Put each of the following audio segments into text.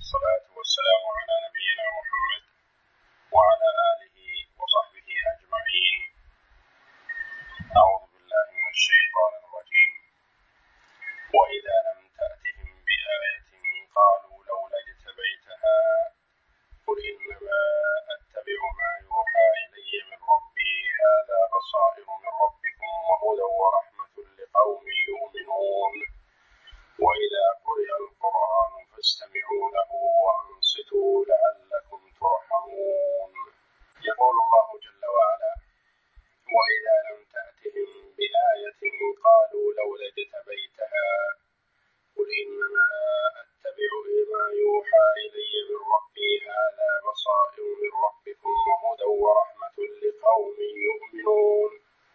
والصلاة والسلام على نبينا محمد وعلى آله وصحبه أجمعين. أعوذ بالله من الشيطان الرجيم. وإذا لم تأتهم بآية قالوا لولا اجتبيتها قل إنما أتبع ما يوحى إلي من ربي هذا بصائر من ربكم وهدى ورحمة لقوم يؤمنون. وإذا قرئ القرآن فاستمعوا له وأنصتوا لعلكم ترحمون. يقول الله جل وعلا: وإذا لم تأتهم بآية قالوا لولا اجتبيتها قل إنما أتبع ما يوحى إلي من ربي هذا بصائر من ربكم وهدى ورحمة لقوم يؤمنون.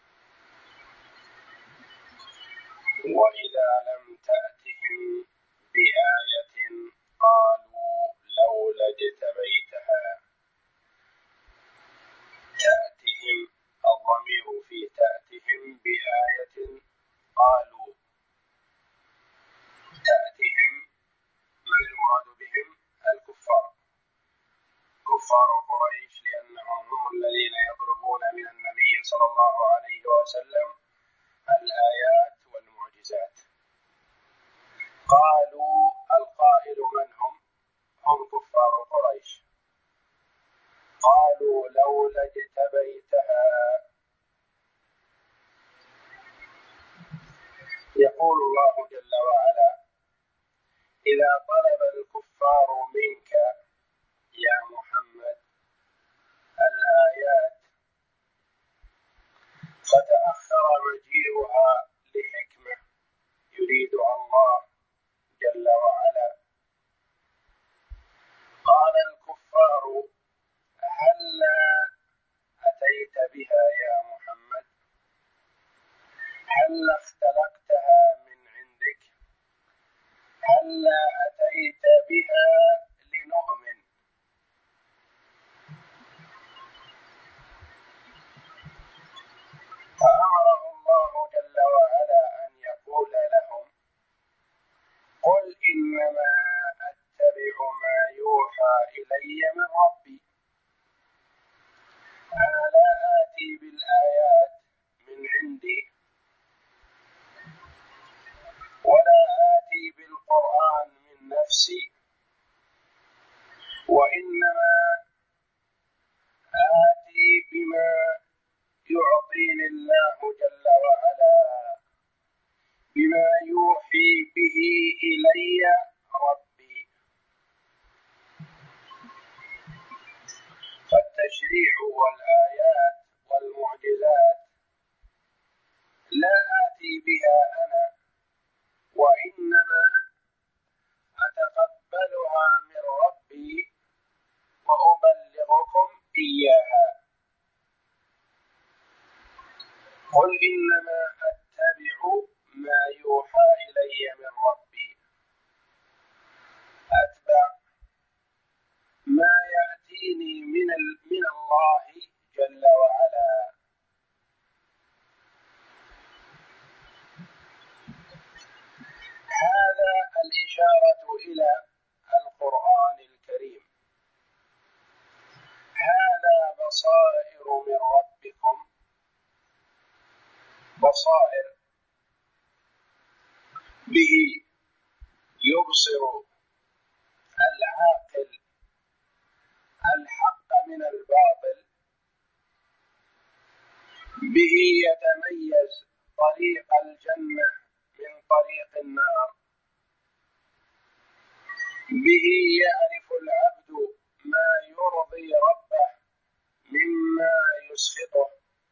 وإذا لم تأتهم بآية قالوا لولا اجتبيتها. تأتهم الضمير في تأتهم بآية قالوا. تأتهم من المراد بهم؟ الكفار، كفار قريش، لأنهم هم الذين يطلبون من النبي صلى الله عليه وسلم الآيات والمعجزات. قالوا القائل من هم؟ هم كفار قريش. قالوا لولا اجتبيتها. يقول الله جل وعلا: إذا طلب الكفار منك يا محمد الآيات فتأخر مجيئها لحكمة يريدها الله جل وعلا، قال الكفار: هلا أتيت بها يا محمد؟ هلا اختلقتها من عندك؟ هلا أتيت بها لنؤمن؟ فأمره الله جل وعلا أن يقول لهم: قل إنما أتبع ما يوحى إلي من ربي. أنا لا آتي بالآيات من عندي ولا آتي بالقرآن من نفسي، وإنما آتي بما يعطيني الله جل وعلا، بما يوحي به إلي ربي. فالتشريع والآيات والمعجزات لا آتي بها أنا، وإنما أتقبلها من ربي وأبلغكم إياها. قل إنما أتبع ما يوحى إلي من ربي. أتبع ما يأتيني من الله جل وعلا. هذا الإشارة إلى القرآن الكريم. هذا بصائر من ربكم، بصائر به يبصر العاقل الحق من الباطل، به يتميز طريق الجنة من طريق النار، به يعرف العبد ما يرضي ربه مما يسخطه،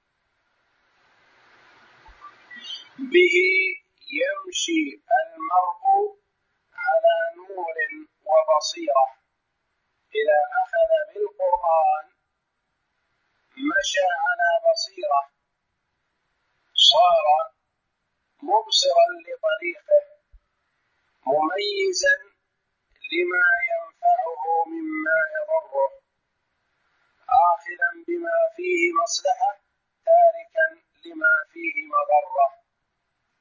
به يمشي المرء على نور وبصيرة. إذا أخذ بالقرآن مشى على بصيرة، صار مبصرا لطريقه، مميزا لما ينفعه مما يضره، آخذا بما فيه مصلحة تاركا لما فيه مضرة.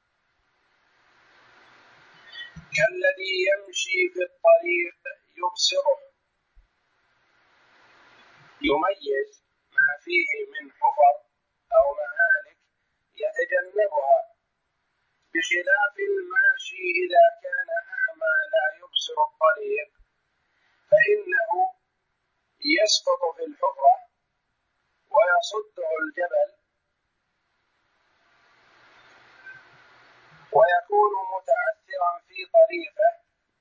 كالذي يمشي في الطريق يبصر يميز ما فيه من حفر أو مهالك يتجنبها، بخلاف الماشي إذا كان أعمى لا يبصر الطريق فإنه يسقط في الحفرة ويصده الجبل ويكون متعثرا في طريقه،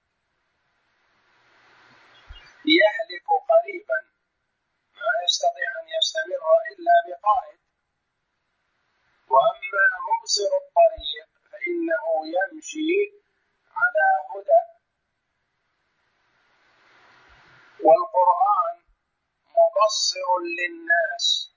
يهلك قريبا ما يستطيع أن يستمر إلا بقائد. وأما مبصر الطريق فإنه يمشي على هدى. والقرآن مبصر للناس،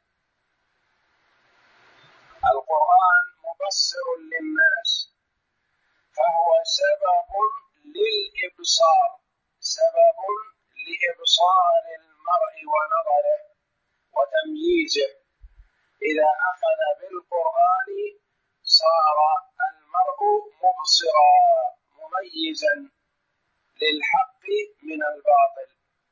القرآن مبصر للناس، فهو سبب للإبصار، سبب لإبصار المرء ونظره وتمييزه. إذا أخذ بالقرآن صار المرء مبصرا مميزا للحق من الباطل.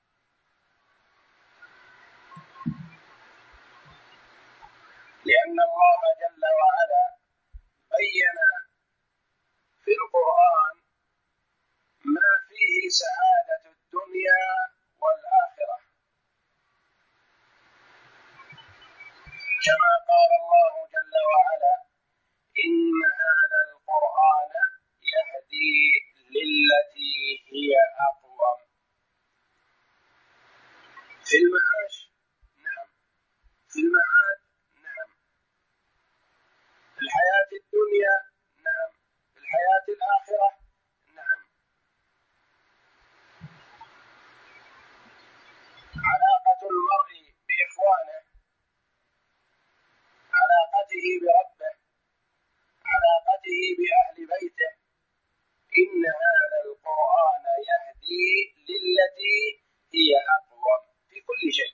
لأن الله جل وعلا بين في القرآن ما فيه سعادة الدنيا والآخرة، كما قال الله جل وعلا: إن هذا القرآن يهدي للتي هي أقوم. في المعاش نعم، في المعاد نعم، في الحياة الدنيا نعم، في الحياة الآخرة نعم. علاقة المرء بإخوانه، علاقته بربه، علاقته بأهل بيته، إن هذا القرآن يهدي للتي هي أقوم في كل شيء.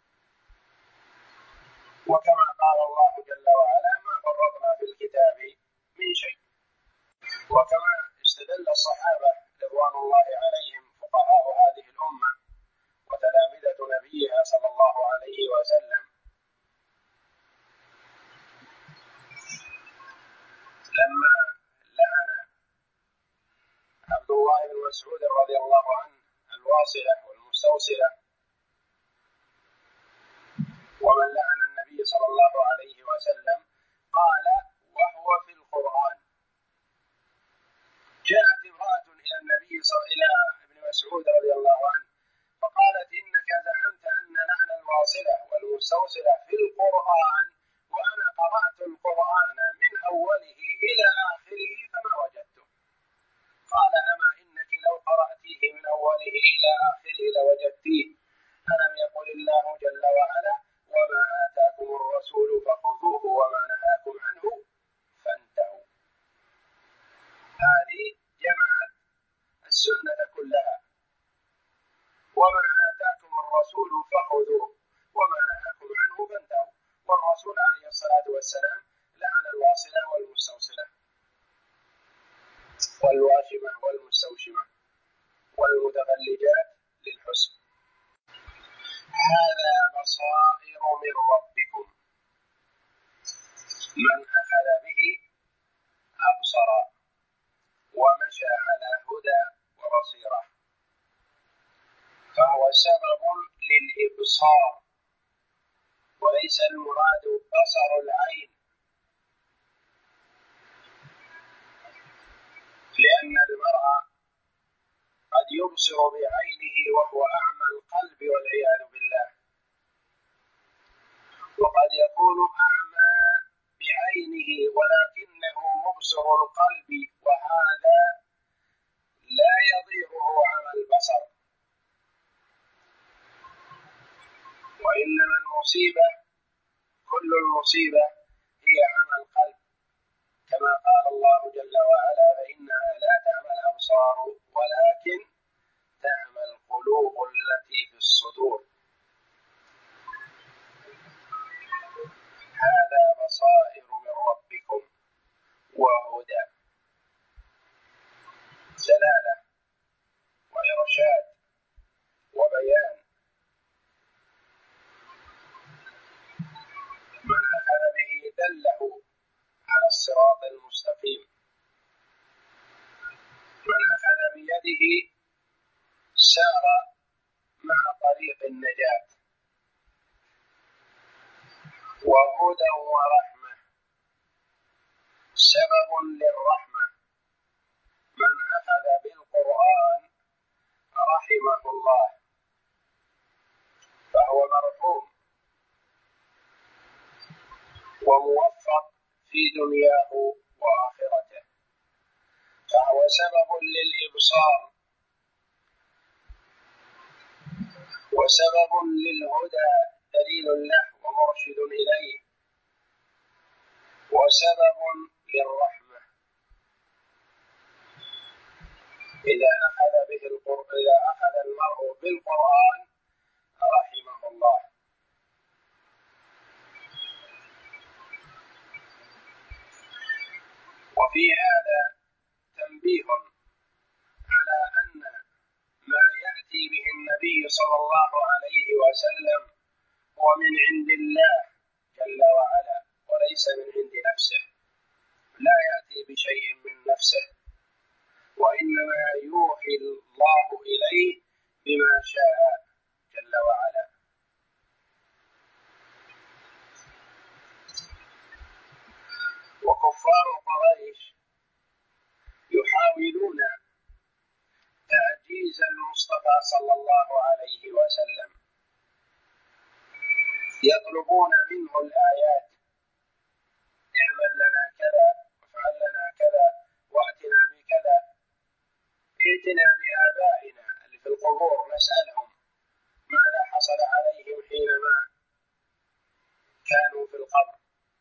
وكما قال الله جل وعلا: ما فرطنا في الكتاب من شيء. وكما استدل الصحابة رضوان الله عليهم فقهاء هذه الأمة وتلامذة نبيها صلى الله عليه وسلم لما لعن عبد الله بن مسعود رضي الله عنه الواصلة والمستوصلة، ومن لعن النبي صلى الله عليه وسلم قال وهو في القرآن. جاءت امرأة إلى ابن مسعود رضي الله عنه فقالت: إنك زعمت أن لعن الواصلة والمستوصلة في القرآن، وأنا قرأت القرآن من أوله إلى آخره فما وجدته. قال: أما إنك لو قرأتيه من أوله إلى آخره لوجدتيه. ألم يقل الله جل وعلا: وما آتاكم الرسول فخذوه وما نهاكم عنه فانتهوا. هذه جمعت السنة كلها: وما آتاكم الرسول فخذوه وما نهاكم عنه فانتهوا. والرسول عليه الصلاة والسلام لعن الواصلة والمستوصلة والواشمة والمستوشمة والمتفلجات للحسن. هذا بصائر من ربكم، من أخذ به أبصر ومشى على هدى وبصيرة، فهو سبب للإبصار، وليس المراد بصر العين، لأن المرء قد يبصر بعينه وهو أعمى القلب والعياذ بالله، وقد يكون أعمى بعينه ولكنه مبصر القلب، وهذا لا يضيره عمى البصر. وإنما المصيبة، كل المصيبة هي عمى القلب، كما قال الله جل وعلا: فإنها لا تعمى الأبصار ولكن تعمى القلوب التي في الصدور. هذا بصائر من ربكم وهدى، دلالة وإرشاد وبيان. دله على الصراط المستقيم. من أخذ بيده سار مع طريق النجاة، وهدى ورحمة، سبب للرحمة. من أخذ بالقرآن رحمه الله فهو مرحوم وموفق في دنياه وآخرته، فهو سبب للإبصار وسبب للهدى، دليل له ومرشد إليه، وسبب للرحمة. إذا أخذ المرء بالقرآن رحمه الله. وفي هذا تنبيه على أن ما يأتي به النبي صلى الله عليه وسلم هو من عند الله جل وعلا وليس من عند نفسه، لا يأتي بشيء من نفسه، وإنما يوحي الله إليه بما شاء جل وعلا. وكفار قريش يحاولون تعجيز المصطفى صلى الله عليه وسلم، يطلبون منه الآيات: اعمل لنا كذا، وافعل لنا كذا، واتنا بكذا، ائتنا بآبائنا اللي في القبور نسألهم ماذا حصل عليهم حينما كانوا في القبر،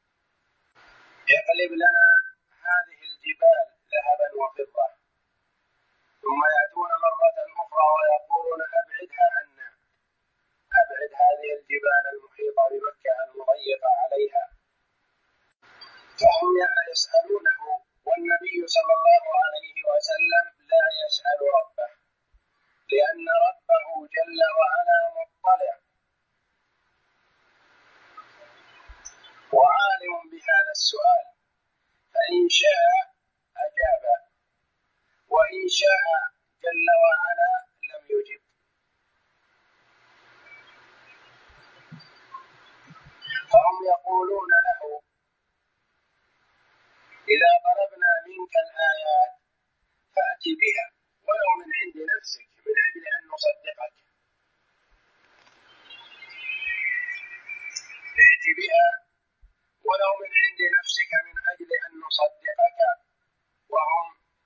اقلب لنا هذه الجبال ذهبا وفضة. ثم يأتون مرة أخرى ويقولون أبعدها عنا، أبعد هذه الجبال المحيطة بمكة المضيقة عليها. فهم يسألونه، والنبي صلى الله عليه وسلم لا يسأل ربه، لأن ربه جل وعلا مطلع وعالم بهذا السؤال، فإن شاء أجاب، وإن شاء جل وعلا لم يجب. فهم يقولون له: إذا طلبنا منك الآيات فأت بها ولو من عند نفسك من أجل أن نصدقك، ائت بها ولو من عند نفسك من أجل أن نصدقك. وهم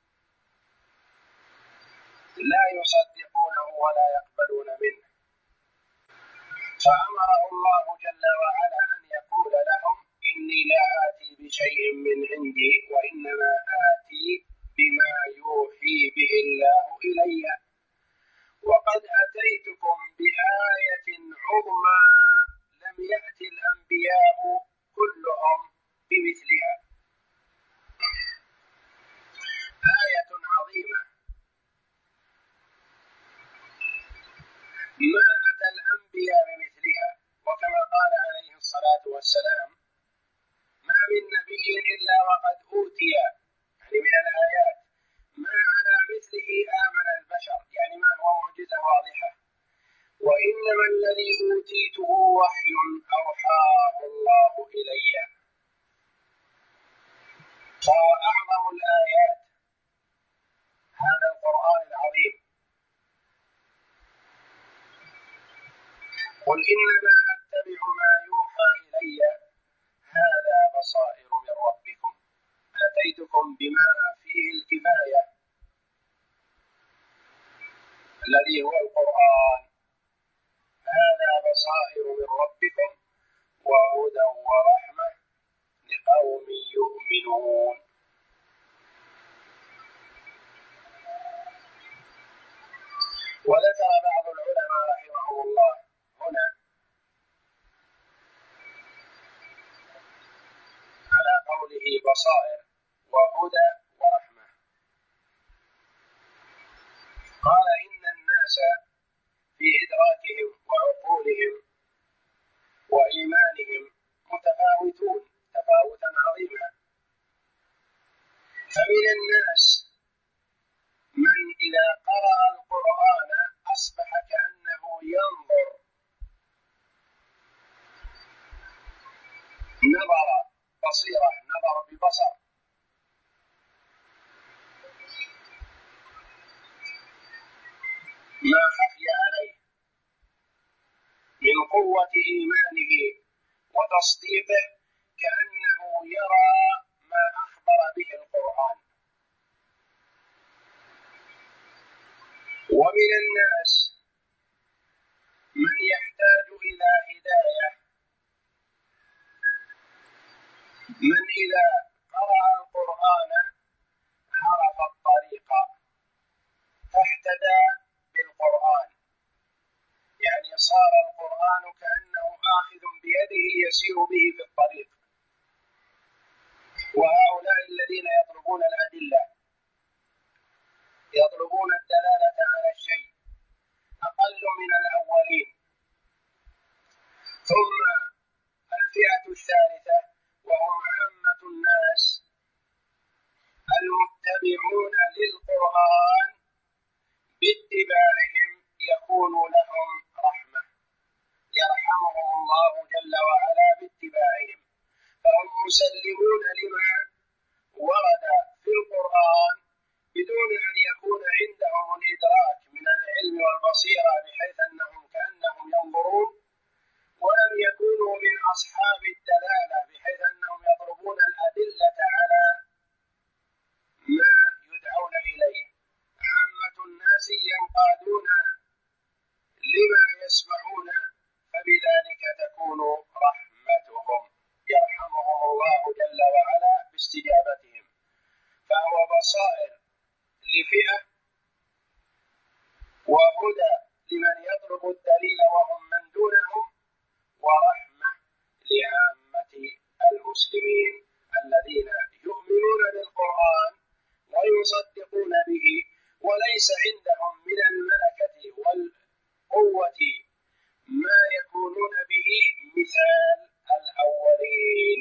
لا يصدقونه ولا يقبلون منه. فأمره الله جل وعلا أن يقول لهم: إني لا آتي بشيء من عندي، وإنما آتي بما يوحي به الله إلي، وقد أتيتكم بآية عظمى لم يأت الأنبياء كلهم بمثلها. آية عظيمة ما أتى الأنبياء بمثلها. وكما قال عليه الصلاة والسلام: ما من نبي إلا وقد أوتي، يعني من الآيات ما على مثله آمن البشر، يعني ما هو معجزة واضحة، وإنما الذي أوتيته وحي أوحاه الله إلي، فهو أعظم الآيات هذا القرآن العظيم. قل إنما أتبع ما يوحى إلي هذا بصائر من ربكم، أتيتكم بما فيه الكفاية الذي هو القرآن، هذا بصائر من ربكم وهدى ورحمة لقوم يؤمنون. وذكر بعض العلماء رحمهم الله هنا على قوله بصائر وهدى ورحمة، قال: إن الناس في إدراكهم وعقولهم وإيمانهم متفاوتون تفاوتا وقوة إيمانه وتصديقه كأنه يرى ما أخبر به القرآن. ومن الناس من يحتاج إلى هداية، من إذا قرأ القرآن عرف الطريق فاهتدى بالقرآن، يعني صار القرآن كأنه آخذ بيده يسير به في الطريق. وهؤلاء الذين يطلبون الأدلة، يطلبون الدلالة على الشيء، أقل من الأولين. ثم الفئة الثالثة وهم عامة الناس المتبعون للقرآن، باتباعهم يكون لهم رحمة، يرحمهم الله جل وعلا باتباعهم، فهم مسلمون لما ورد في القرآن بدون أن يكون عندهم الإدراك من العلم والبصيرة بحيث أنهم كأنهم ينظرون، ولم يكونوا من أصحاب الدلالة بحيث أنهم يضربون الأدلة على ما يدعون إليه. عامة الناس ينقادون لما يسمعون، فبذلك تكون رحمتهم، يرحمهم الله جل وعلا باستجابتهم. فهو بصائر لفئة وهدى لمن يطلب الدليل وهم من دونهم، ورحمة لعامة المسلمين الذين يؤمنون بالقرآن ويصدقون به، وليس عندهم من الملكة والقوة ما يكونون به مثال الأولين.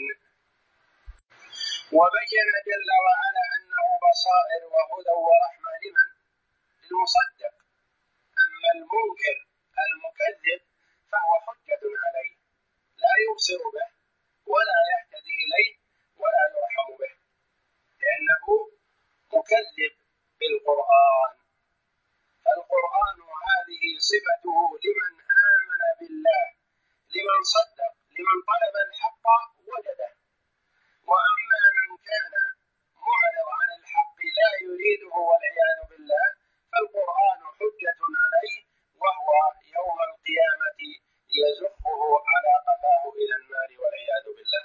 وبين جل وعلا أنه بصائر وهدى ورحمة لمن؟ للمصدق. أما المنكر المكذب فهو حجة عليه، لا يبصر به ولا يهتدي إليه ولا يرحم به، لأنه مكذب بالقرآن. فالقرآن هذه صفته لمن آمن بالله، لمن صدق، لمن طلب الحق وجده. وأما من كان معرض عن الحق لا يريده والعياذ بالله، فالقرآن حجة عليه، وهو يوم القيامة يزخه على قفاه إلى النار والعياذ بالله.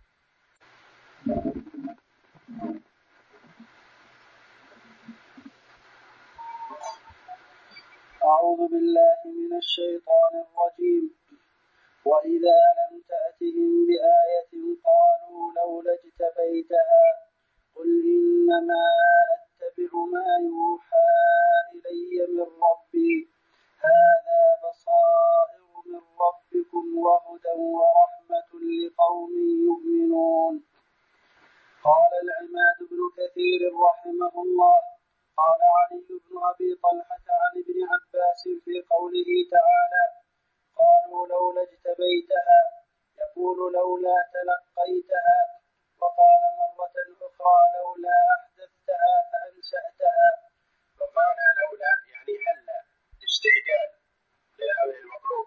أعوذ بالله من الشيطان الرجيم. وإذا لم تأتهم بآية قالوا لولا اجتبيتها قل إنما أتبع ما يوحى إلي من ربي هذا بصائر من ربكم وهدى ورحمة لقوم يؤمنون. قال العماد بن كثير رحمه الله: قال علي بن أبي طلحة عن ابن عباس في قوله تعالى: قالوا لولا اجتبيتها، يقول لولا تلقيتها. وقال مرة أخرى: لولا أحدثتها فأنشأتها. وقال لولا يعني هلا، استعجال للأمر المطلوب.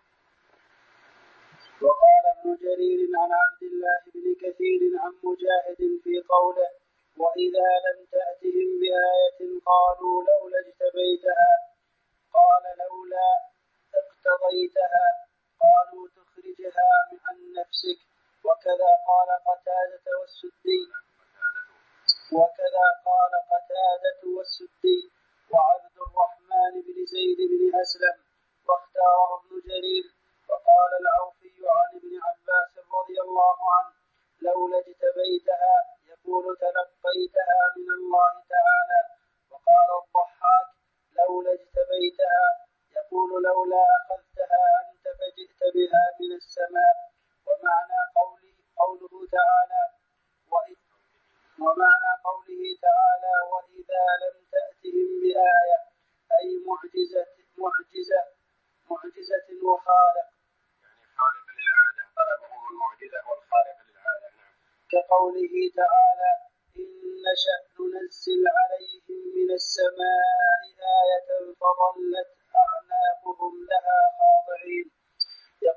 وقال ابن جرير عن عبد الله بن كثير عن مجاهد في قوله: وإذا لم تأتهم بآية قالوا لولا اجتبيتها، قال لولا اقتضيتها، قالوا تخرجها عن نفسك. وكذا قال قتادة والسدي وعبد الرحمن بن زيد بن أسلم، واختاره ابن جرير. وقال العوفي عن ابن عباس رضي الله عنه: لولا اجتبيتها يقول تلقيتها من الله تعالى. وقال الضحاك: لولا اجتبيتها يقول لولا أخذتها أنت فجئت بها من السماء. ومعنى قوله تعالى وإذا لم تأتهم بآية أي معجزة وخارق، يعني خارق للعادة، طلبهم المعجزة والخارق للعادة. كقوله تعالى: إن نشأ ننزل عليهم من السماء آية فظلت أعناقهم لها خاضعين.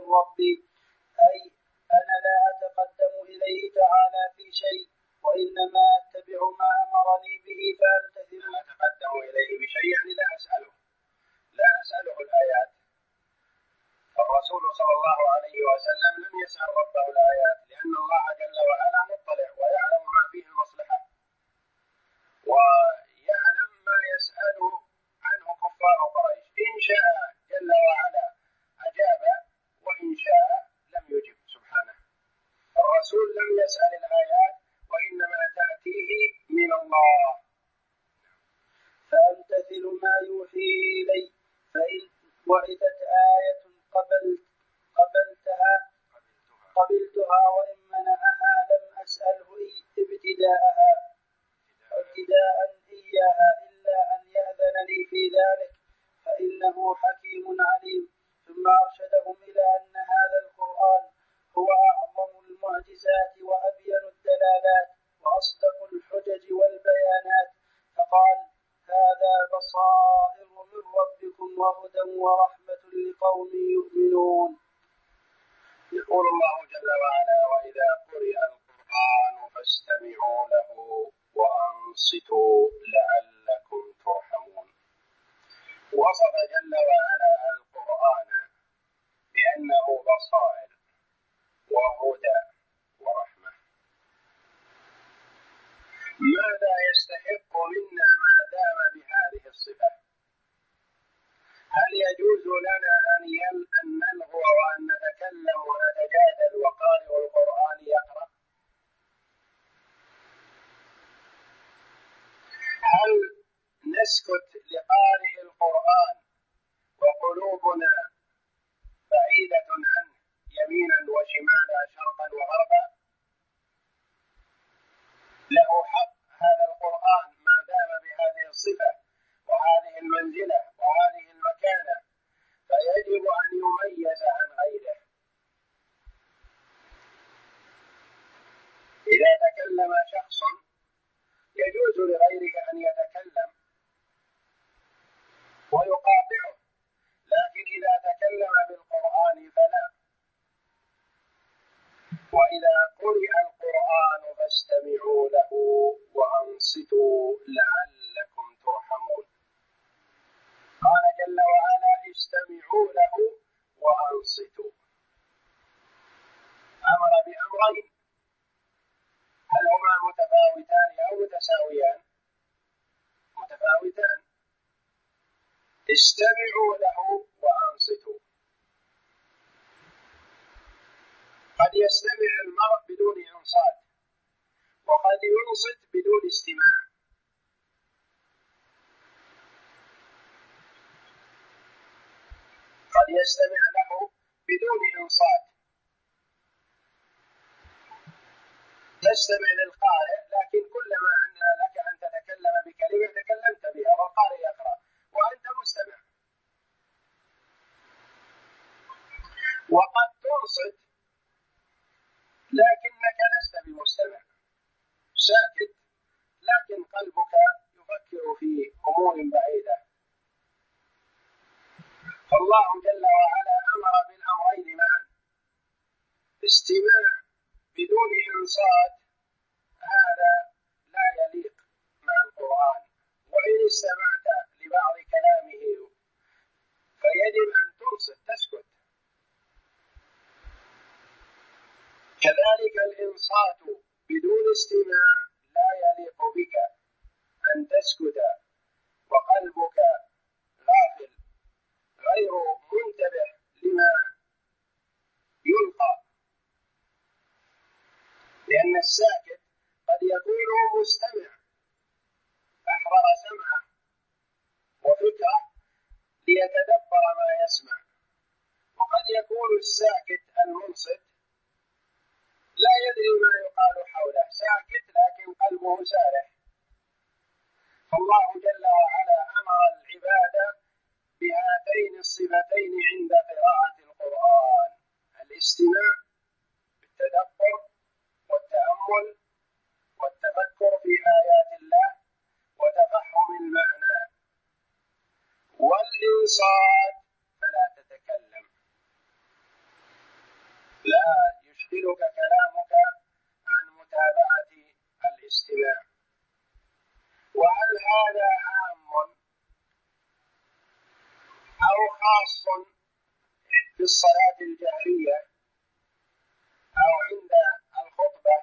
ربي، أي أنا لا أتقدم إليه تعالى في شيء، وإنما أتبع ما أمرني به فأمتثل. لا أتقدم إليه بشيء يعني لا أسأله الآيات. الرسول صلى الله عليه وسلم لم يسأل ربه الآيات، لأن الله جل وعلا مطلع ويعلم ما فيه المصلحة، ويعلم ما يسأل عنه كفار قريش. إن شاء جل وعلا أجاب، وإن شاء لم يجب سبحانه. الرسول لم يسأل الآيات، وإنما تأتيه من الله. فأمتثل ما يوحيه إلي، فإن وردت آية قبلتها، وإن منعها لم أسأله ابتداء إياها إلا أن يأذن لي في ذلك، فإنه حكيم عليم. ثم أرشدهم إلى أن هذا القرآن هو أعظم المعجزات وأبين الدلالات وأصدق الحجج والبيانات، فقال: هذا بصائر من ربكم وهدى ورحمة لقوم يؤمنون. يقول الله جل وعلا: وإذا قرئ القرآن فاستمعوا له وأنصتوا لعلكم ترحمون. وصف جل وعلا القرآن بأنه بصائر وهدى ورحمة. ماذا يستحق منا ما دام بهذه الصفة؟ هل يجوز لنا أن نلغو وأن نتكلم ونتجادل وقارئ القرآن يقرأ؟ هل نسكت لقارئ القرآن وقلوبنا بعيدة عنه يمينا وشمالا شرقا وغربا؟ له حق هذا القرآن ما دام بهذه الصفة وهذه المنزلة وهذه المكانة، فيجب أن يميز عن غيره. إذا تكلم شخص يجوز لغيره أن يتكلم ويقاطعه، لكن إذا تكلم بالقرآن فلا. وإذا قرئ القرآن فاستمعوا له وأنصتوا لعلكم ترحمون. قال جل وعلا: استمعوا له وأنصتوا. أمر بأمرين، هل هما متفاوتان أو متساويان؟ متفاوتان. استمعوا له وأنصتوا. قد يستمع المرء بدون إنصات، وقد ينصت بدون استماع. قد يستمع له بدون إنصات، تستمع للقارئ، لكن كلما عندنا لك أن تتكلم بكلمة تكلمت بها والقارئ يقرأ وأنت مستمع. وقد تنصت لكنك لست بمستمع، ساكت لكن قلبك يفكر في أمور بعيدة. فالله جل وعلا أمر بالأمرين معا. استماع بدون إنصات هذا لا يليق مع القرآن، وإن استمعت لبعض كلامه فيجب أن تنصت تسكت. كذلك الإنصات بدون استماع لا يليق بك أن تسكت وقلبك غافل غير منتبه لما يلقى، لأن الساكت قد يكون مستمع أحضر سمعه وفكره ليتدبر ما يسمع، وقد يكون الساكت المنصت لا يدري ما يقال حوله، ساكت لكن قلبه سارح. فالله جل وعلا أمر العباد بهاتين الصفتين عند قراءة القرآن: الاستماع بالتدبر والتأمل والتفكر في آيات الله وتفهم المعنى، والإنصات فلا تتكلم. وصف في الصلاة الجهرية أو عند الخطبة.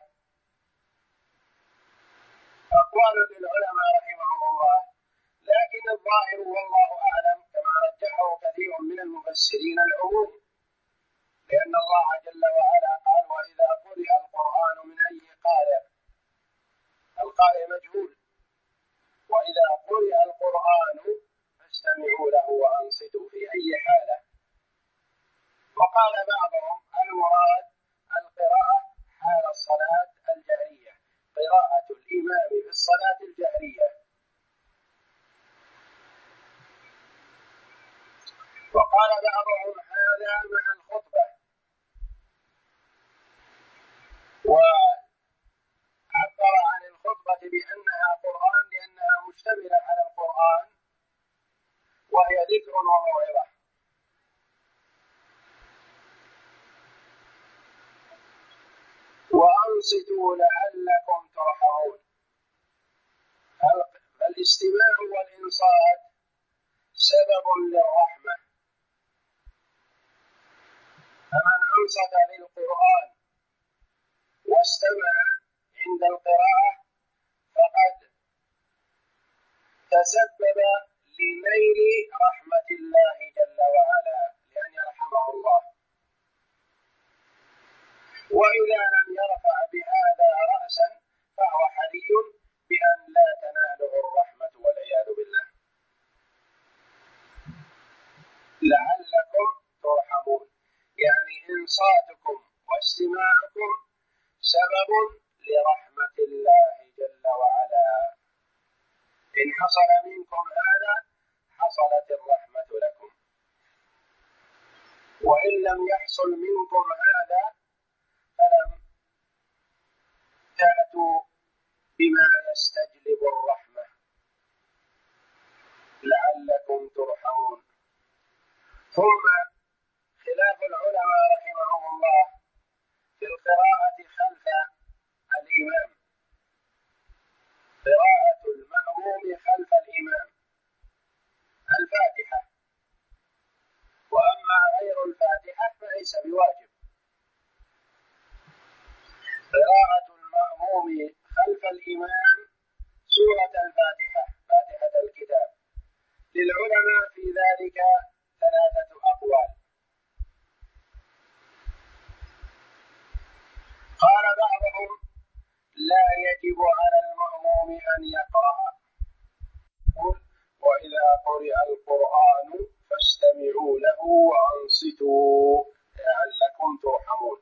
أقوال للعلماء رحمهم الله، لكن الظاهر والله أعلم كما رجحه كثير من المفسرين العموم، لأن الله جل وعلا قال: وإذا قرئ القرآن من أي قارئ، القارئ مجهول، وإذا قرئ القرآن فاستمعوا له وأنصتوا في أي حالة. وقال بعضهم المراد القراءة حال الصلاة الجهرية، قراءة الإمام في الصلاة الجهرية. وقال بعضهم هذا مع الخطبة، وعبر عن الخطبة بأنها قرآن لأنها مشتملة على القرآن وهي ذكر وموعظة. وأنصتوا لعلكم ترحمون. الاستماع والإنصات سبب للرحمة، فمن أنصت للقرآن واستمع عند القراءة فقد تسبب لنيل رحمة الله جل وعلا، لأن يرحمه الله. وإذا لم يرفع بهذا رأسا فهو حري بأن لا تناله الرحمة والعياذ بالله. لعلكم ترحمون، يعني إنصاتكم واستماعكم سبب لرحمة الله جل وعلا. إن حصل منكم هذا حصلت الرحمة لكم، وإن لم يحصل منكم هذا فلم تأتوا بما يستجلب الرحمة. لعلكم ترحمون. ثم خلاف العلماء رحمهم الله في القراءة خلف الإمام، قراءة المأموم خلف الإمام الفاتحة، وأما غير الفاتحة فليس بواجب. قراءة المأموم خلف الإمام سورة الفاتحة، فاتحة الكتاب، للعلماء في ذلك ثلاثة أقوال. قال بعضهم لا يجب على المأموم أن يقرأ، قل وإذا قرئ القرآن فاستمعوا له وأنصتوا لعلكم ترحمون.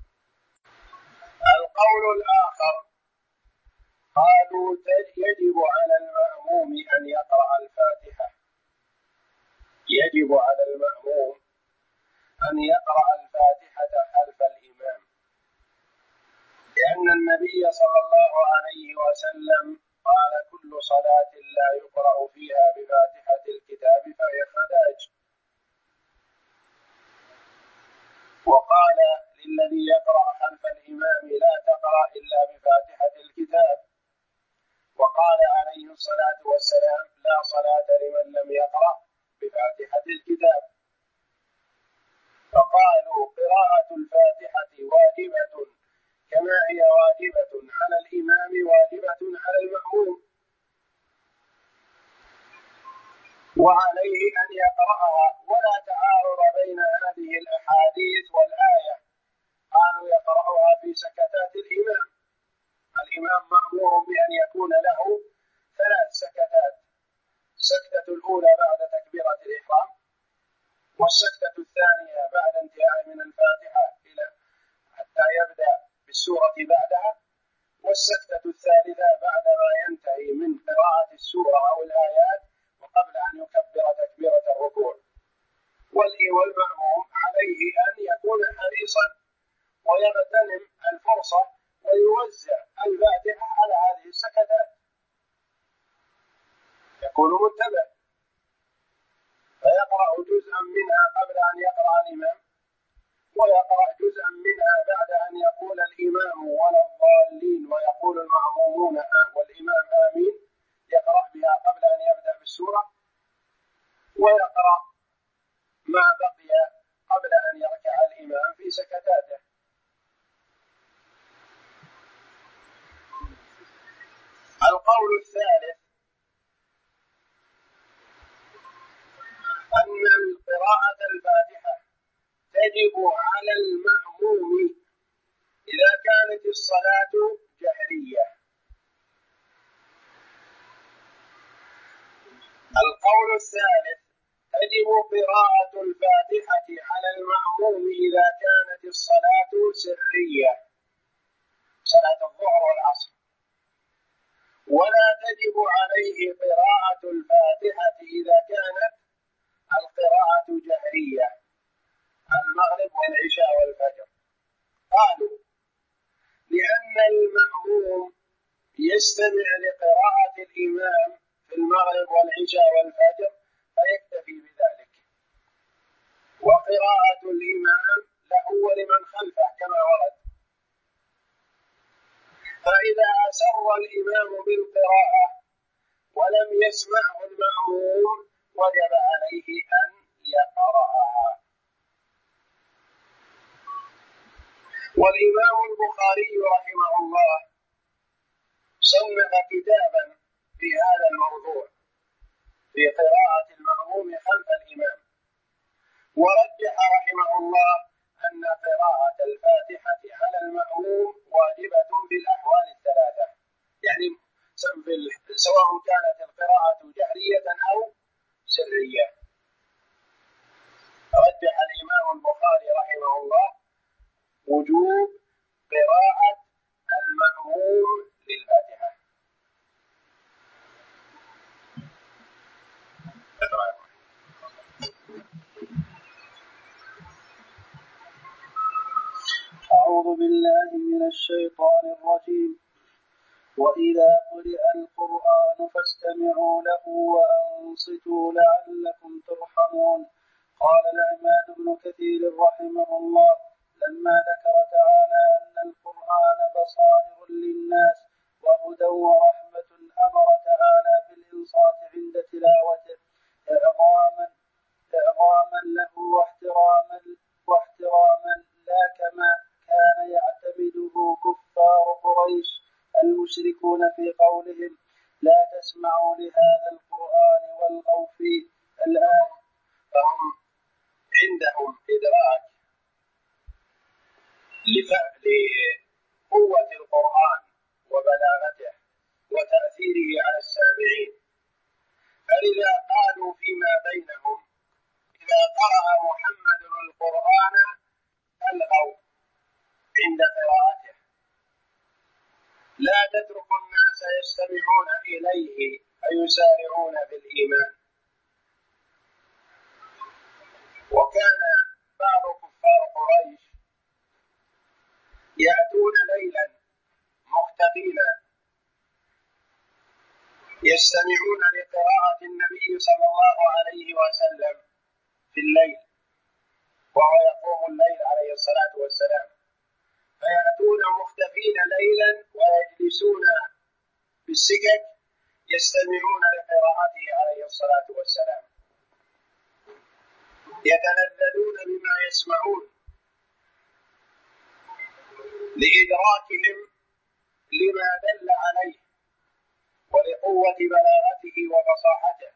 القول الآخر قالوا يجب على المأموم أن يقرأ الفاتحة، يجب على المأموم أن يقرأ الفاتحة خلف الإمام، لأن النبي صلى الله عليه وسلم قال كل صلاة لا يقرأ فيها بفاتحة الكتاب فهي خداج. وقال للذي يقرأ خلف الإمام لا تقرأ إلا بفاتحة الكتاب. وقال عليه الصلاة والسلام لا صلاة لمن لم يقرأ بفاتحة الكتاب. فقالوا قراءة الفاتحة واجبة كما هي واجبة على الإمام واجبة على المأموم، وعليه أن يقرأها، ولا تعارض بين هذه الأحاديث والآية. قالوا يقرأها في سكتات الإمام، الإمام مأمور بأن يكون له ثلاث سكتات، السكتة الأولى بعد تكبيرة الإحرام، والسكتة الثانية بعد انتهاء من الفاتحة إلى حتى يبدأ بالسورة بعدها، والسكتة الثالثة بعدما ينتهي من قراءة السورة أو الآيات وقبل أن يكبر تكبيرة الركوع. والمأموم عليه أن يكون حريصا ويغتنم الفرصة ويوزع الفاتحة على هذه السكتات، يكون منتبه فيقرأ جزءا منها قبل أن يقرأ الإمام، ويقرأ جزءا منها بعد أن يقول الإمام ولا الضالين ويقول المأمومون والإمام آمين، يقرأ بها قبل أن يبدأ بالسورة، ويقرأ ما بقي الفاتحة على المأموم إذا كانت الصلاة سرية، صلاة الظهر والعصر، ولا تجب عليه قراءة الفاتحة إذا كانت القراءة جهرية، المغرب والعشاء والفجر. قالوا لأن المأموم يستمع لقراءة الإمام في المغرب والعشاء والفجر فيكتفي بذلك، وقراءة الإمام له ولمن خلفه كما ورد. فإذا أسر الإمام بالقراءة ولم يسمعه المأموم وجب عليه أن يقرأها. والإمام البخاري رحمه الله صنف كتابا في هذا الموضوع في قراءة المأموم خلف الإمام، ورجح رحمه الله أن قراءة الفاتحة على المأموم واجبة بالأحوال الثلاثة، يعني سواء كانت القراءة جهرية أو سرية. رجح الإمام البخاري رحمه الله وجوب قراءة المأموم للفاتحة. أعوذ بالله من الشيطان الرجيم. وإذا قرئ القرآن فاستمعوا له وأنصتوا لعلكم ترحمون. قال العماد بن كثير رحمه الله لما ذكر تعالى أن القرآن بصائر للناس وهدى ورحمة أمر تعالى بالإنصات عند تلاوته إعظاما له واحتراما لا كما كان يعتمده كفار قريش المشركون في قولهم لا تسمعوا لهذا القرآن والغوا فيه. الآن فهم عندهم إدراك لقوة القرآن وبلاغته وتأثيره على السامعين، فلذا قالوا فيما بينهم إذا قرأ محمد القرآن ألغوا عند قراءته، لا تترك الناس يستمعون إليه فيسارعون بالإيمان. وكان بعض كفار قريش يأتون ليلا مختفين يستمعون لقراءة النبي صلى الله عليه وسلم في الليل وهو يقوم الليل عليه الصلاة والسلام، فيأتون مختفين ليلا ويجلسون في السكك يستمعون لقراءته عليه الصلاة والسلام، يتلذذون بما يسمعون لإدراكهم لما دل عليه ولقوة بلاغته وفصاحته.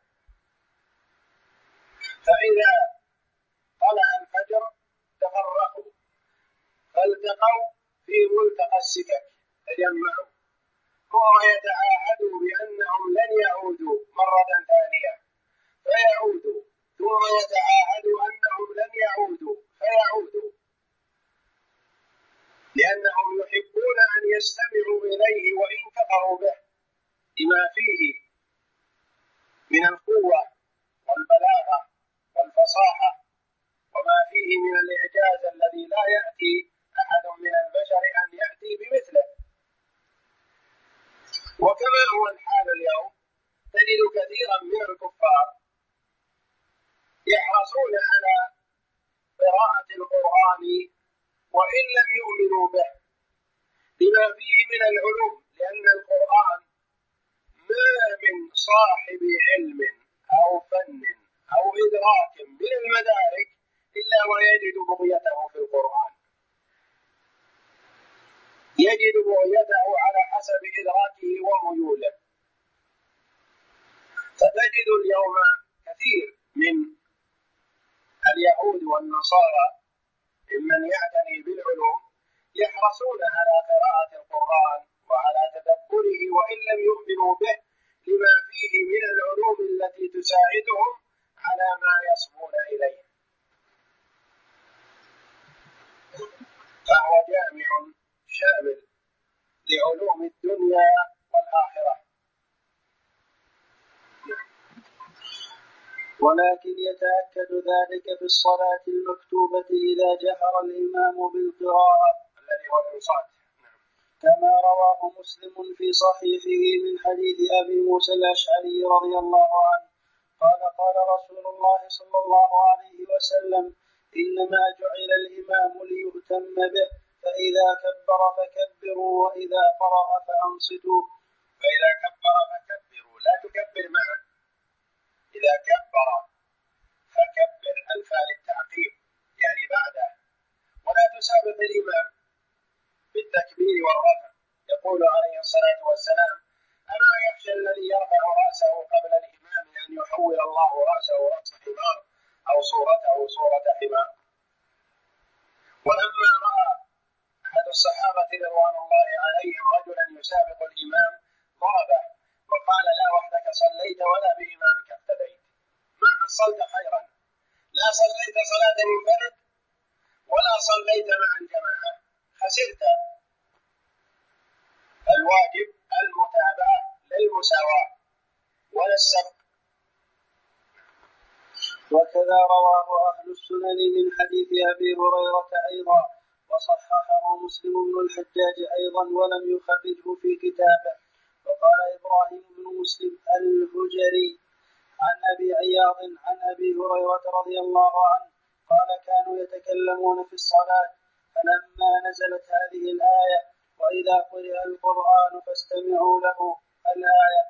فإذا طلع الفجر تفرقوا فالتقوا في ملتقى السكك تجمعوا، ثم يتعاهدوا بأنهم لن يعودوا مرة ثانية فيعودوا، ثم يتعاهدوا أنهم لن يعودوا فيعودوا، لأنهم يحبون أن يستمعوا إليه وإن كفروا به لما فيه من القوة والبلاغة والفصاحة وما فيه من الإعجاز الذي لا يأتي أحد من البشر أن يأتي بمثله. وكما هو الحال اليوم تجد كثيرا من الكفار يحرصون على قراءة القرآن وإن لم يؤمنوا به لما فيه من العلوم، لأن القرآن ما من صاحب علم أو فن أو إدراك من المدارك إلا ويجد بغيته في القرآن، يجد بغيته على حسب إدراكه وميوله. فتجد اليوم كثير من اليهود والنصارى ممن يعتني بالعلوم يحرصون على قراءة القرآن وعلى تدبره وإن لم يؤمنوا به لما فيه من العلوم التي تساعدهم على ما يصبون إليه. لعلوم الدنيا والآخرة. ولكن يتأكد ذلك في الصلاة المكتوبة إذا جهر الإمام بالقراءة الذي هو الإنصات، كما رواه مسلم في صحيحه من حديث أبي موسى الأشعري رضي الله عنه قال قال رسول الله صلى الله عليه وسلم إنما جعل الإمام ليؤتم به فإذا كبر فكبروا وإذا قرأ فأنصتوا. فإذا كبر فكبروا، لا تكبر معه، إذا كبر فكبر الفاء للتعقيب يعني بعده، ولا تسابق الإمام بالتكبير والرفع. يقول عليه الصلاة والسلام أما يخشى الذي يرفع رأسه قبل الإمام أن يحول الله رأسه رأس حمار أو صورته صورة حمار. ولما رأى أحد الصحابة رضوان الله عليهم رجلا يسابق الإمام ضربه وقال لا وحدك صليت ولا بإمامك اقتديت، ما حصلت خيرا، لا صليت صلاة منفرد ولا صليت مع الجماعة، خسرت. الواجب المتابعة للمساواة ولا السبق. وكذا رواه أهل السنن من حديث أبي هريرة أيضا وصححه مسلم بن الحجاج أيضا ولم يخرجه في كتابه. وقال إبراهيم بن مسلم الهجري عن أبي عياض عن أبي هريرة رضي الله عنه قال كانوا يتكلمون في الصلاة فلما نزلت هذه الآية وإذا قرئ القرآن فاستمعوا له الآية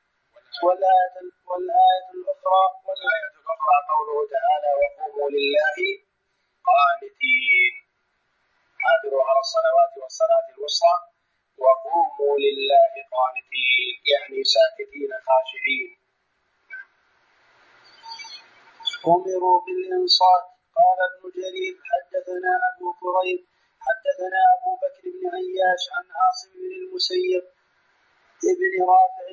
والآية الأخرى قوله تعالى وقوموا لله قانتين، حافظوا على الصلوات والصلاة الوسطى وقوموا لله قانتين يعني ساكتين خاشعين. أمروا بالإنصات. قال ابن جرير حدثنا أبو كريب حدثنا أبو بكر بن عياش عن عاصم بن المسيب ابن رافع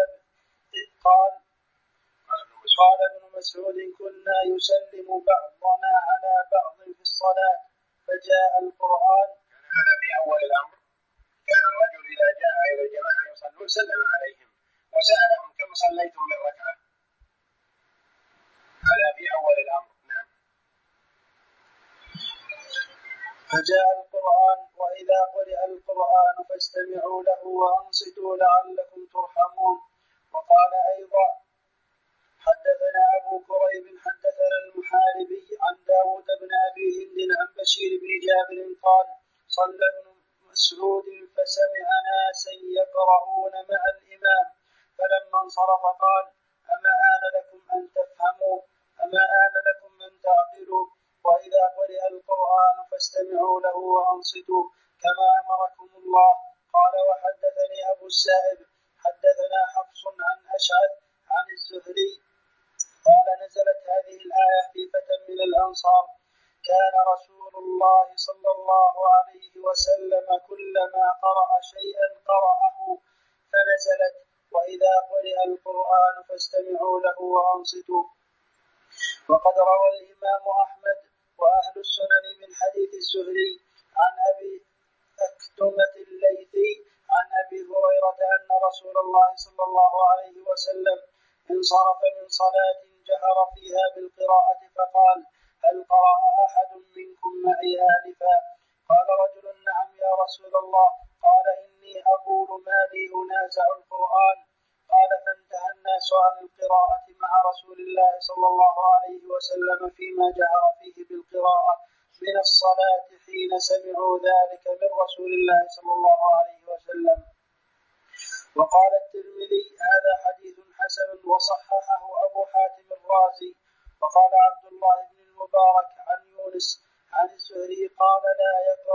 قال ابن مسعود كنا يسلم بعضنا على بعض في الصلاة فجاء القرآن. هذا في أول الأمر، كان الرجل إذا جاء إلى الجماعة يصلون سلم عليهم وسألهم كم صليتم من ركعة، هذا في أول الأمر. نعم. فجاء القرآن وإذا قرئ القرآن فاستمعوا له وأنصتوا لعلكم ترحمون. وقال أيضا حدثنا أبو كريب حدثنا المحاربي عن داود بن أبي هند عن بشير بن جابر قال صلى ابن مسعود فسمع ناسا يقرؤون مع الإمام فلما انصرف قال أما آن لكم أن تفهموا أما آن لكم أن تعقلوا وإذا قرئ القرآن فاستمعوا له وأنصتوا كما أمركم الله. قال وحدثني أبو السائب حدثنا حفص عن أشعث عن الزهري قال نزلت هذه الآية في فتى من الأنصار كان رسول الله صلى الله عليه وسلم كلما قرأ شيئا قرأه فنزلت وإذا قرئ القرآن فاستمعوا له وأنصتوا. وقد روى الإمام أحمد وأهل السنن من حديث الزهري عن أبي أكتمة الليثي عن أبي هريرة أن رسول الله صلى الله عليه وسلم انصرف من صلاة جهر فيها بالقراءة فقال هل قرأ أحد منكم معي آنفا؟ قال رجل نعم يا رسول الله. قال إني أقول ما لي أنازع القرآن. قال فانتهى الناس عن القراءة مع رسول الله صلى الله عليه وسلم فيما جهر فيه بالقراءة من الصلاة حين سمعوا ذلك من رسول الله صلى الله عليه وسلم. وقال الترمذي هذا حديث حسن وصححه أبو حاتم الرازي. وقال عبد الله بن المبارك عن يونس عن الزهري قال لا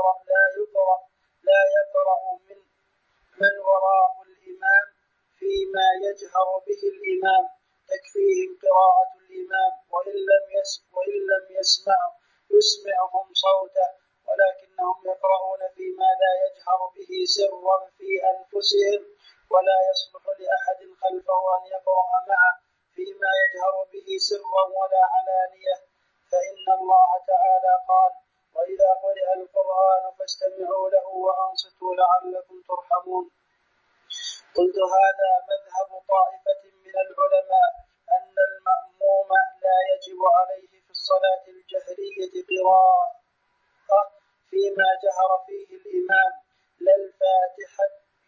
يقرأ من وراء الإمام فيما يجهر به الإمام تكفيهم قراءة الإمام وإن لم يسمعهم صوته ولكنهم يقرؤون فيما لا يجهر به سرا في أنفسهم ولا يصلح لأحد خلفه أن يقرأ معه فيما يجهر به سرا ولا علانية فإن الله تعالى قال وإذا قرئ القرآن فاستمعوا له وأنصتوا لعلكم ترحمون. قلت هذا مذهب طائفة من العلماء أن المأموم لا يجب عليه في الصلاة الجهرية قراءة فيما جهر فيه الإمام لا الفاتحة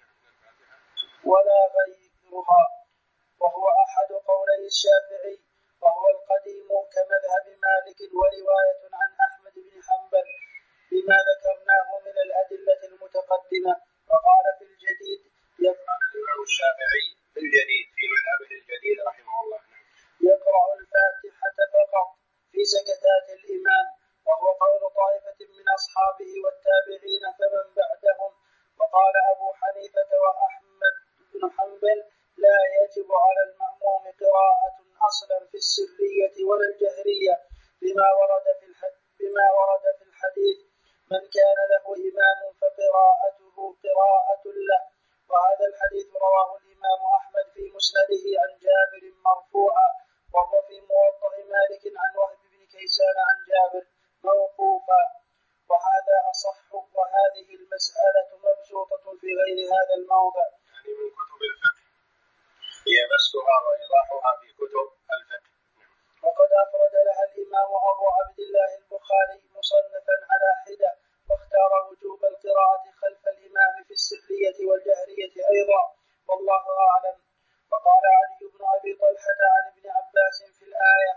ولا غيرها، وهو أحد قولي الشافعي، وهو القديم كمذهب مالك ورواية عن أحمد بن حنبل بما ذكرناه من الأدلة المتقدمة. وقال في الجديد الإمام الشافعي في الجديد في مذهبه الجديد رحمه الله يقرأ الفاتحة فقط في سكتات الإمام، وهو قول طائفة من أصحابه والتابعين فمن بعدهم. وقال أبو حنيفة وأحمد بن حنبل لا يجب على المأموم قراءة أصلا في السرية ولا الجهرية بما ورد في الحديث من كان له إمام فقراءته قراءة له. وهذا الحديث رواه الإمام أحمد في مسنده عن جابر مرفوعا، وهو في موطأ مالك عن وهب بن كيسان عن جابر موقوفا، وهذا أصح. وهذه المسألة مبسوطة في غير هذا الموضع، يعني من كتب الفقه، هي بسطها وإيضاحها في كتب الفقه. وقد أفرد لها الإمام أبو عبد الله البخاري مصنفا على حدة، واختار وجوب القراءة خلف الإمام في السرية والجهرية أيضا، والله أعلم. وقال علي بن أبي طلحة عن ابن عباس في الآية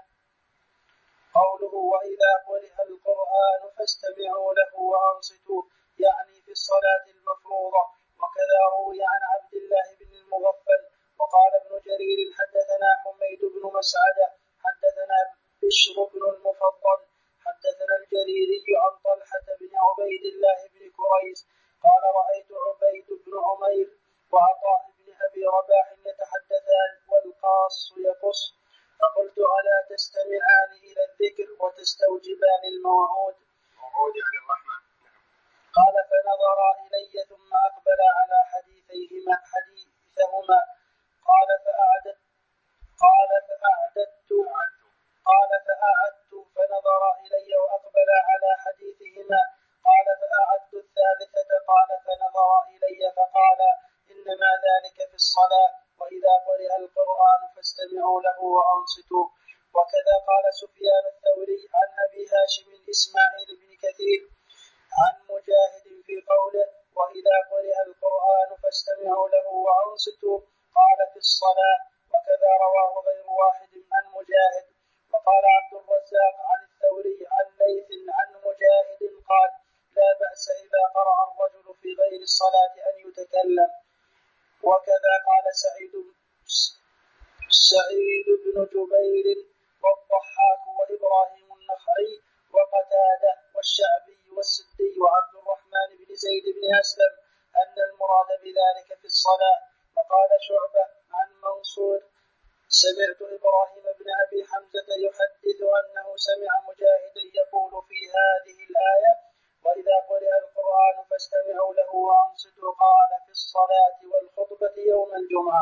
قوله وإذا قرئ القرآن فاستمعوا له وأنصتوا، يعني في الصلاة المفروضة. وكذا روي عن عبد الله بن المغفل. وقال ابن جرير حدثنا حميد بن مسعد حدثنا بشر بن المفضل حدثنا الجريري عن طلحة بن عبيد الله بن كريس قال رأيت عبيد بن عمير وعطاء بن أبي رباح يتحدثان والقاص يقص، فقلت ألا تستمعان إلى الذكر وتستوجبان الموعود؟ موعود يعني الرحمن. قال فنظرا إلي ثم أقبل على حديثهما قال فأعددت فنظر إلي وأقبل على حديثهما قال فأعدت الثالثة قال فنظر إلي فقال إنما ذلك في الصلاة وإذا قرئ القرآن فاستمعوا له وأنصتوا. وكذا قال سفيان الثوري عن أبي هاشم إسماعيل بن كثير عن مجاهد في قوله وإذا قرئ القرآن فاستمعوا له وأنصتوا قال في الصلاة. وكذا رواه غير واحد عن مجاهد. وقال عبد الرزاق عن الثوري عن ليث عن مجاهد قال لا بأس إذا قرأ الرجل في غير الصلاة أن يتكلم. وكذا قال سعيد بن جبير والضحاك وإبراهيم النخعي وقتادة والشعبي والسدي وعبد الرحمن بن زيد بن أسلم أن المراد بذلك في الصلاة. وقال شعبة عن منصور سمعت إبراهيم بن أبي حمزة يحدث أنه سمع مجاهدا يقول في هذه الآية وإذا قرئ القرآن فاستمعوا له وأنصتوا قال في الصلاة والخطبة يوم الجمعة.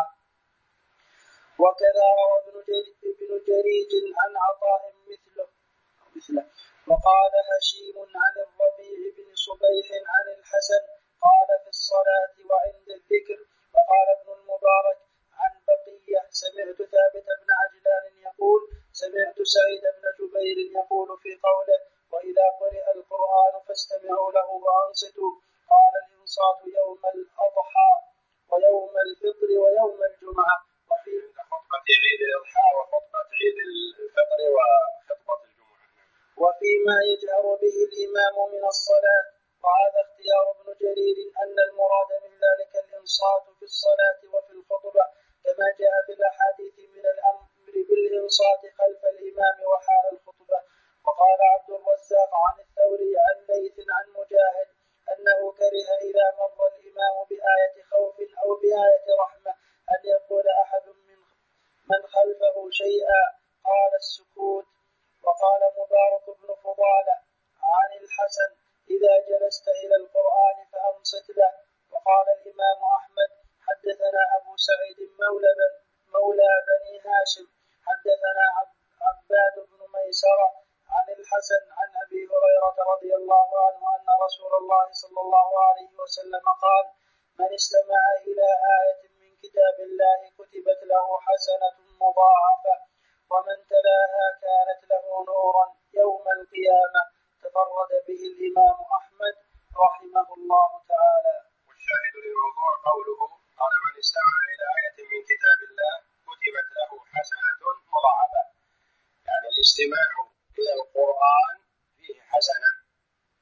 وكذا روى ابن جريج عن عطاء مثله. وقال هشيم عن الربيع بن صبيح عن الحسن قال في الصلاة وعند الذكر. وقال ابن المبارك عن بقية سمعت ثابت بن عجلان يقول سمعت سعيد بن جبير يقول في قوله وإذا قرئ القرآن فاستمعوا له وأنصتوا قال الإنصات يوم الأضحى ويوم الفطر ويوم الجمعة. وفي خطبة عيد الأضحى وخطبة عيد الفطر وخطبة الجمعة. وفيما يجهر به الإمام من الصلاة. وهذا اختيار ابن جرير أن المراد من ذلك الإنصات في الصلاة وفي الخطبة كما جاء في الأحاديث من الأمر بالإنصات خلف الإمام وحال الخطبة. وقال عبد الرزاق عن الثوري عن ليث عن مجاهد أنه كره إذا مر الإمام بآية خوف أو بآية رحمة أن يقول أحد من خلفه شيئا قال السكوت. وقال مبارك بن فضالة عن الحسن إذا جلست إلى القرآن فأنصت له. وقال الإمام أحمد حدثنا أبو سعيد مولى بني هاشم حدثنا عباد بن ميسرة عن الحسن عن أبي أبي هريرة رضي الله عنه أن رسول الله صلى الله عليه وسلم قال: من استمع إلى آية من كتاب الله كتبت له حسنة مضاعفة، ومن تلاها كانت له نورا يوم القيامة. تفرد به الإمام أحمد رحمه الله تعالى. والشاهد للموضوع قوله: قال من استمع إلى آية من كتاب الله كتبت له حسنة مضاعفة، يعني الاستماع إلى القرآن